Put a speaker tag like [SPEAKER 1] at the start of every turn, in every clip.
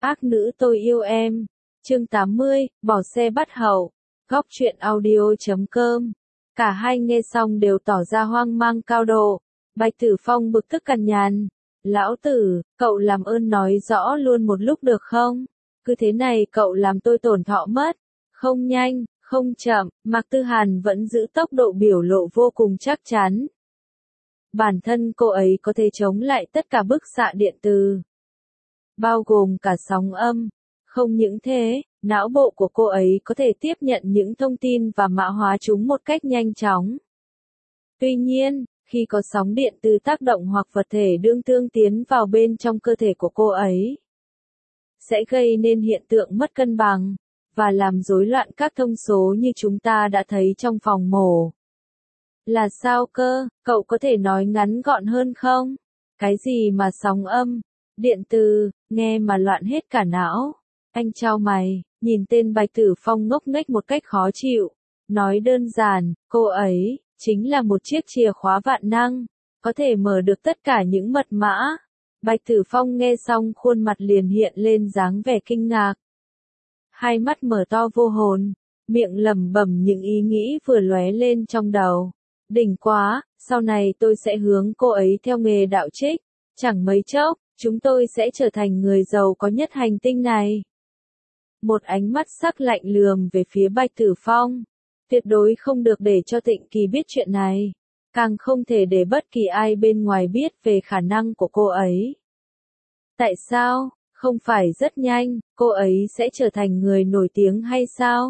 [SPEAKER 1] Ác nữ tôi yêu em. Chương 80, bỏ xe bắt hậu. Góc truyện audio.com. Cả hai nghe xong đều tỏ ra hoang mang cao độ. Bạch Tử Phong bực tức cằn nhằn. Lão tử, cậu làm ơn nói rõ luôn một lúc được không? Cứ thế này cậu làm tôi tổn thọ mất. Không nhanh, không chậm, Mạc Tư Hàn vẫn giữ tốc độ biểu lộ vô cùng chắc chắn. Bản thân cô ấy có thể chống lại tất cả bức xạ điện từ, bao gồm cả sóng âm. Không những thế, não bộ của cô ấy có thể tiếp nhận những thông tin và mã hóa chúng một cách nhanh chóng. Tuy nhiên, khi có sóng điện từ tác động hoặc vật thể đương tương tiến vào bên trong cơ thể của cô ấy, sẽ gây nên hiện tượng mất cân bằng, và làm rối loạn các thông số như chúng ta đã thấy trong phòng mổ. Là sao cơ, cậu có thể nói ngắn gọn hơn không? Cái gì mà sóng âm, điện từ, nghe mà loạn hết cả não. Anh chau mày, nhìn tên Bạch Tử Phong ngốc nghếch một cách khó chịu. Nói đơn giản, cô ấy, chính là một chiếc chìa khóa vạn năng, có thể mở được tất cả những mật mã. Bạch Tử Phong nghe xong khuôn mặt liền hiện lên dáng vẻ kinh ngạc. Hai mắt mở to vô hồn, miệng lẩm bẩm những ý nghĩ vừa lóe lên trong đầu. Đỉnh quá, sau này tôi sẽ hướng cô ấy theo nghề đạo trích, chẳng mấy chốc, chúng tôi sẽ trở thành người giàu có nhất hành tinh này. Một ánh mắt sắc lạnh lườm về phía Bạch Tử Phong. Tuyệt đối không được để cho Tịnh Kỳ biết chuyện này. Càng không thể để bất kỳ ai bên ngoài biết về khả năng của cô ấy. Tại sao, không phải rất nhanh, cô ấy sẽ trở thành người nổi tiếng hay sao?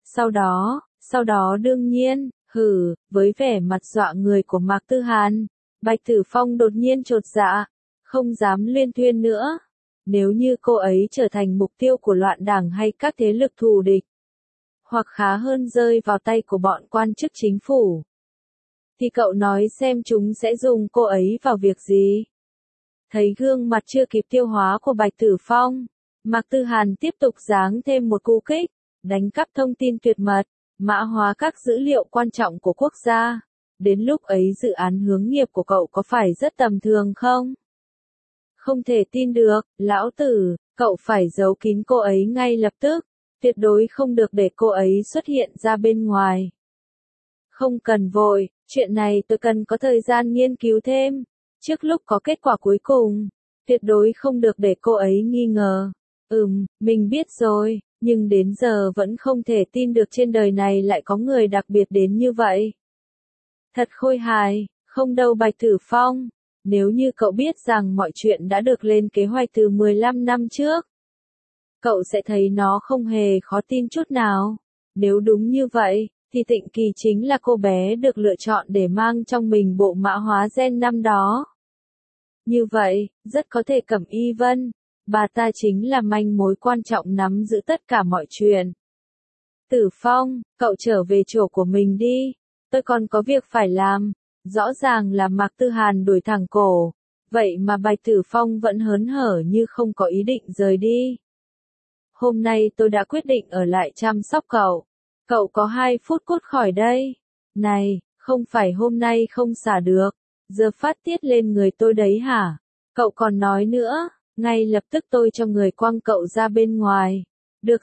[SPEAKER 1] Sau đó đương nhiên, với vẻ mặt dọa người của Mạc Tư Hàn, Bạch Tử Phong đột nhiên chột dạ, không dám luyên thuyên nữa. Nếu như cô ấy trở thành mục tiêu của loạn đảng hay các thế lực thù địch, hoặc khá hơn rơi vào tay của bọn quan chức chính phủ, thì cậu nói xem chúng sẽ dùng cô ấy vào việc gì? Thấy gương mặt chưa kịp tiêu hóa của Bạch Tử Phong, Mạc Tư Hàn tiếp tục giáng thêm một cú kích, đánh cắp thông tin tuyệt mật, mã hóa các dữ liệu quan trọng của quốc gia. Đến lúc ấy dự án hướng nghiệp của cậu có phải rất tầm thường không? Không thể tin được, lão tử, cậu phải giấu kín cô ấy ngay lập tức, tuyệt đối không được để cô ấy xuất hiện ra bên ngoài. Không cần vội, chuyện này tôi cần có thời gian nghiên cứu thêm, trước lúc có kết quả cuối cùng, tuyệt đối không được để cô ấy nghi ngờ. Mình biết rồi, nhưng đến giờ vẫn không thể tin được trên đời này lại có người đặc biệt đến như vậy. Thật khôi hài, không đâu Bạch Tử Phong. Nếu như cậu biết rằng mọi chuyện đã được lên kế hoạch từ 15 năm trước, cậu sẽ thấy nó không hề khó tin chút nào. Nếu đúng như vậy, thì Tịnh Kỳ chính là cô bé được lựa chọn để mang trong mình bộ mã hóa gen năm đó. Như vậy, rất có thể Cẩm Y Vân, bà ta chính là manh mối quan trọng nắm giữ tất cả mọi chuyện. Tử Phong, cậu trở về chỗ của mình đi, tôi còn có việc phải làm. Rõ ràng là Mạc Tư Hàn đổi thẳng cổ, vậy mà Bạch Tử Phong vẫn hớn hở như không có ý định rời đi. Hôm nay tôi đã quyết định ở lại chăm sóc cậu. Cậu có 2 phút cút khỏi đây. Này, không phải hôm nay không xả được, giờ phát tiết lên người tôi đấy hả? Cậu còn nói nữa, ngay lập tức tôi cho người quăng cậu ra bên ngoài. Được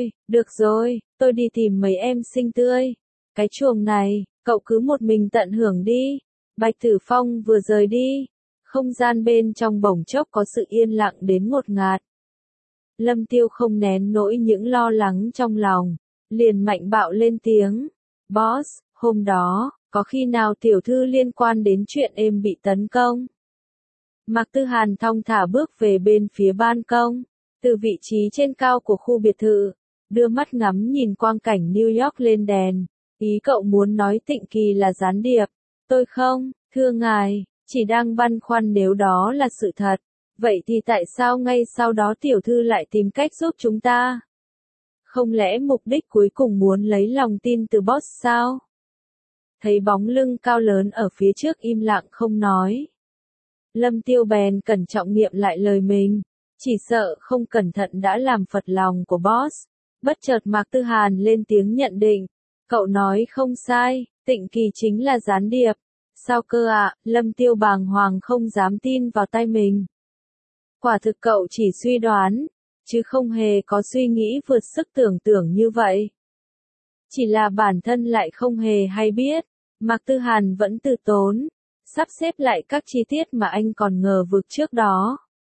[SPEAKER 1] rồi, tôi đi tìm mấy em xinh tươi. Cái chuồng này, cậu cứ một mình tận hưởng đi. Bạch Tử Phong vừa rời đi, không gian bên trong bỗng chốc có sự yên lặng đến ngột ngạt. Lâm Tiêu không nén nổi những lo lắng trong lòng, liền mạnh bạo lên tiếng. Boss, hôm đó, có khi nào tiểu thư liên quan đến chuyện em bị tấn công? Mạc Tư Hàn thong thả bước về bên phía ban công, từ vị trí trên cao của khu biệt thự, đưa mắt ngắm nhìn quang cảnh New York lên đèn. Ý cậu muốn nói Tịnh Kỳ là gián điệp? Tôi không, thưa ngài, chỉ đang băn khoăn nếu đó là sự thật. Vậy thì tại sao ngay sau đó tiểu thư lại tìm cách giúp chúng ta? Không lẽ mục đích cuối cùng muốn lấy lòng tin từ boss sao? Thấy bóng lưng cao lớn ở phía trước im lặng không nói, Lâm Tiêu bèn cẩn trọng nghiệm lại lời mình. Chỉ sợ không cẩn thận đã làm phật lòng của boss. Bất chợt Mạc Tư Hàn lên tiếng nhận định. Cậu nói không sai, Tịnh Kỳ chính là gián điệp. Sao cơ ạ? Lâm Tiêu bàng hoàng không dám tin vào tay mình. Quả thực cậu chỉ suy đoán, chứ không hề có suy nghĩ vượt sức tưởng tượng như vậy. Chỉ là bản thân lại không hề hay biết, Mạc Tư Hàn vẫn từ tốn, sắp xếp lại các chi tiết mà anh còn ngờ vực trước đó.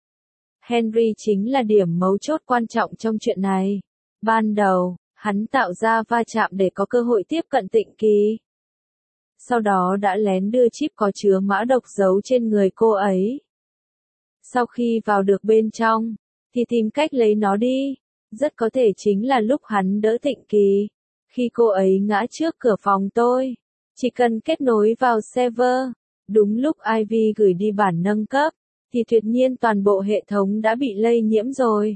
[SPEAKER 1] Henry chính là điểm mấu chốt quan trọng trong chuyện này. Ban đầu, hắn tạo ra va chạm để có cơ hội tiếp cận Tịnh Kỳ. Sau đó đã lén đưa chip có chứa mã độc giấu trên người cô ấy. Sau khi vào được bên trong, thì tìm cách lấy nó đi. Rất có thể chính là lúc hắn đỡ Tịnh Kỳ. Khi cô ấy ngã trước cửa phòng tôi, chỉ cần kết nối vào server, đúng lúc Ivy gửi đi bản nâng cấp, thì tuyệt nhiên toàn bộ hệ thống đã bị lây nhiễm rồi.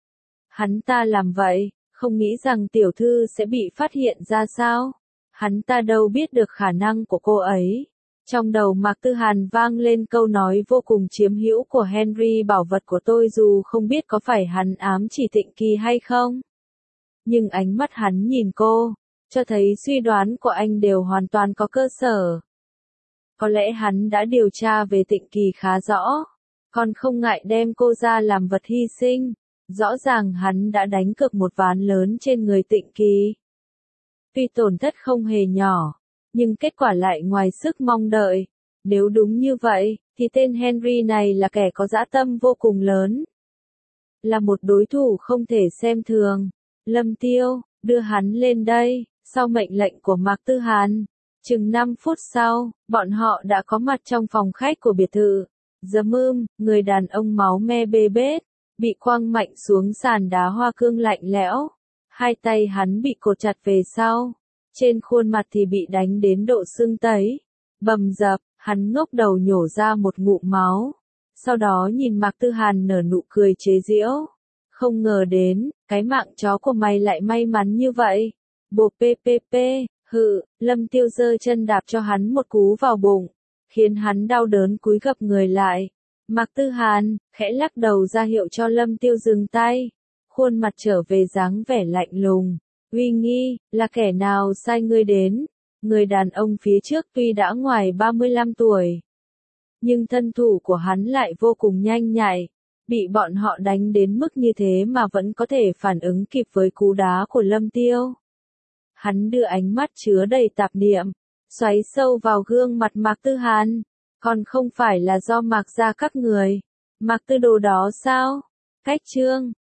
[SPEAKER 1] Hắn ta làm vậy, không nghĩ rằng tiểu thư sẽ bị phát hiện ra sao. Hắn ta đâu biết được khả năng của cô ấy. Trong đầu Mạc Tư Hàn vang lên câu nói vô cùng chiếm hữu của Henry, bảo vật của tôi, dù không biết có phải hắn ám chỉ Tịnh Kỳ hay không. Nhưng ánh mắt hắn nhìn cô, cho thấy suy đoán của anh đều hoàn toàn có cơ sở. Có lẽ hắn đã điều tra về Tịnh Kỳ khá rõ, còn không ngại đem cô ra làm vật hy sinh. Rõ ràng hắn đã đánh cược một ván lớn trên người Tịnh Kỳ. Tuy tổn thất không hề nhỏ, nhưng kết quả lại ngoài sức mong đợi. Nếu đúng như vậy, thì tên Henry này là kẻ có dã tâm vô cùng lớn. Là một đối thủ không thể xem thường. Lâm Tiêu, đưa hắn lên đây. Sau mệnh lệnh của Mạc Tư Hàn, chừng 5 phút sau, bọn họ đã có mặt trong phòng khách của biệt thự. Người đàn ông máu me bê bết, bị quăng mạnh xuống sàn đá hoa cương lạnh lẽo. Hai tay hắn bị cột chặt về sau, trên khuôn mặt thì bị đánh đến độ sưng tấy, bầm dập, hắn ngốc đầu nhổ ra một ngụm máu. Sau đó nhìn Mạc Tư Hàn nở nụ cười chế giễu. Không ngờ đến, cái mạng chó của mày lại may mắn như vậy. Bộp ppp, Lâm Tiêu giơ chân đạp cho hắn một cú vào bụng, khiến hắn đau đớn cúi gập người lại. Mạc Tư Hàn, khẽ lắc đầu ra hiệu cho Lâm Tiêu dừng tay. Khuôn mặt trở về dáng vẻ lạnh lùng. Uy nghi, là kẻ nào sai ngươi đến? Người đàn ông phía trước tuy đã ngoài 35 tuổi, nhưng thân thủ của hắn lại vô cùng nhanh nhạy. Bị bọn họ đánh đến mức như thế mà vẫn có thể phản ứng kịp với cú đá của Lâm Tiêu. Hắn đưa ánh mắt chứa đầy tạp niệm, xoáy sâu vào gương mặt Mạc Tư Hàn. Còn không phải là do Mạc gia các người, Mạc Tư Đồ đó sao? Cách chương